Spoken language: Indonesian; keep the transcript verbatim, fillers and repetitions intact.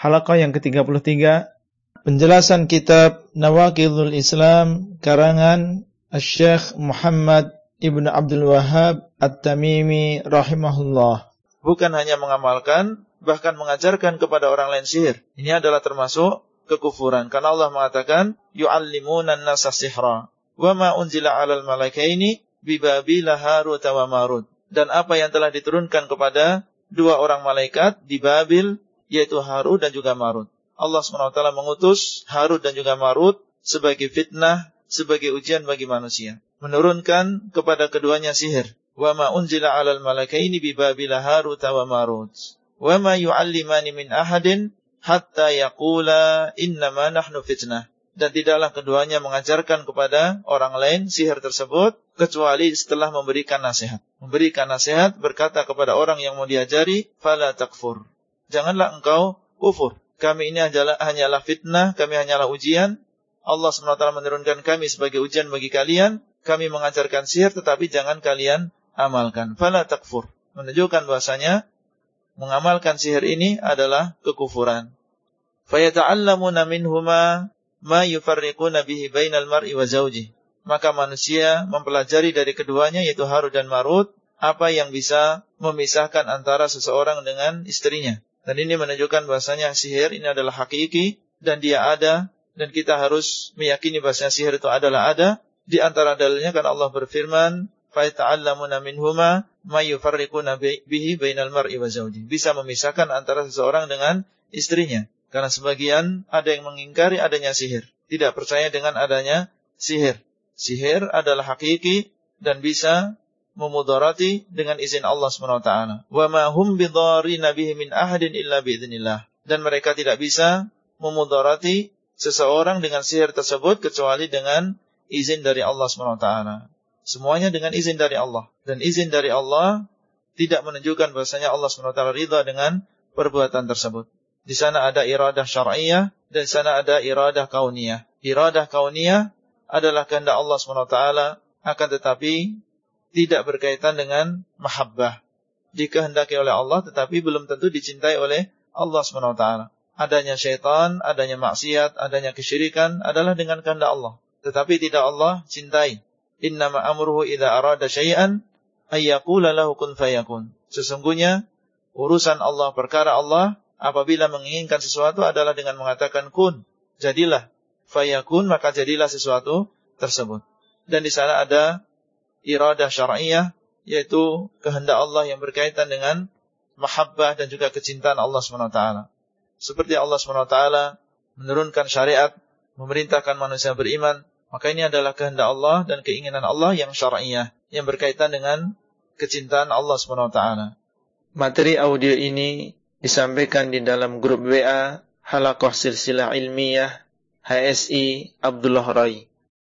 halaqah yang ketiga puluh tiga, penjelasan kitab Nawaqidul Islam karangan Syekh Muhammad Ibn Abdul Wahhab At-Tamimi rahimahullah. Bukan hanya mengamalkan, bahkan mengajarkan kepada orang lain sihir. Ini adalah termasuk kekufuran. Karena Allah mengatakan, yu'allimuna an-nasa sihra, wa ma unzila 'alal malakaini bi Babila Harut wa Marut. Dan apa yang telah diturunkan kepada dua orang malaikat di Babil, yaitu Harut dan juga Marut. Allah subhanahu wa taala mengutus Harut dan juga Marut sebagai fitnah, sebagai ujian bagi manusia. Menurunkan kepada keduanya sihir. Wa ma unzila 'alal malakaini bi Babila Harut wa Marut. Wa ma yu'allimani min ahadin hatta yaqula innama nahnu fitnah. Dan tidaklah keduanya mengajarkan kepada orang lain sihir tersebut kecuali setelah memberikan nasihat. Memberikan nasihat berkata kepada orang yang mau diajari, fala takfur. Janganlah engkau kufur. Kami ini hanyalah, hanyalah fitnah, kami hanyalah ujian. Allah subhanahu wa taala menurunkan kami sebagai ujian bagi kalian. Kami mengajarkan sihir tetapi jangan kalian amalkan. Fala takfur. Menunjukkan bahasanya mengamalkan sihir ini adalah kekufuran. Fayata'allamuna minhuma ma yufarriquna bihi bainal mar'i wa zawjihi. Maka manusia mempelajari dari keduanya yaitu Harut dan Marut apa yang bisa memisahkan antara seseorang dengan istrinya. Dan ini menunjukkan bahasanya sihir ini adalah hakiki dan dia ada, dan kita harus meyakini bahasanya sihir itu adalah ada. Di antara dalilnya kan Allah berfirman, fayata'allamuna minhuma ma yufarriquna bihi bainal mar'i wa zawjihi. Bisa memisahkan antara seseorang dengan istrinya. Karena sebagian ada yang mengingkari adanya sihir, tidak percaya dengan adanya sihir. Sihir adalah hakiki dan bisa memudarati dengan izin Allah subhanahu wa taala. Wa ma hum bidarrina bihi min ahadin illa biidznillah. Dan mereka tidak bisa memudarati seseorang dengan sihir tersebut kecuali dengan izin dari Allah subhanahu wa taala. Semuanya dengan izin dari Allah. Dan izin dari Allah tidak menunjukkan bahasanya Allah subhanahu wa taala ridha dengan perbuatan tersebut. Di sana ada iradah syar'iyah dan di sana ada iradah kauniyah. Iradah kauniyah adalah kehendak Allah subhanahu wa taala, akan tetapi tidak berkaitan dengan mahabbah. Dikehendaki oleh Allah tetapi belum tentu dicintai oleh Allah subhanahu wa taala. Adanya syaitan, adanya maksiat, adanya kesyirikan adalah dengan kehendak Allah, tetapi tidak Allah cintai. Innama amruhu idza arada syai'an ay yaqula lahu kun fayakun. Sesungguhnya urusan Allah, perkara Allah apabila menginginkan sesuatu adalah dengan mengatakan kun, jadilah, fayakun, maka jadilah sesuatu tersebut. Dan di sana ada iradah syar'iyah, yaitu kehendak Allah yang berkaitan dengan mahabbah dan juga kecintaan Allah subhanahu wa taala. Seperti Allah subhanahu wa taala menurunkan syariat, memerintahkan manusia beriman, maka ini adalah kehendak Allah dan keinginan Allah yang syar'iyah, yang berkaitan dengan kecintaan Allah subhanahu wa taala. Materi audio ini disampaikan di dalam grup W A Halaqah Silsilah Ilmiyah H S I Abdullah Rai.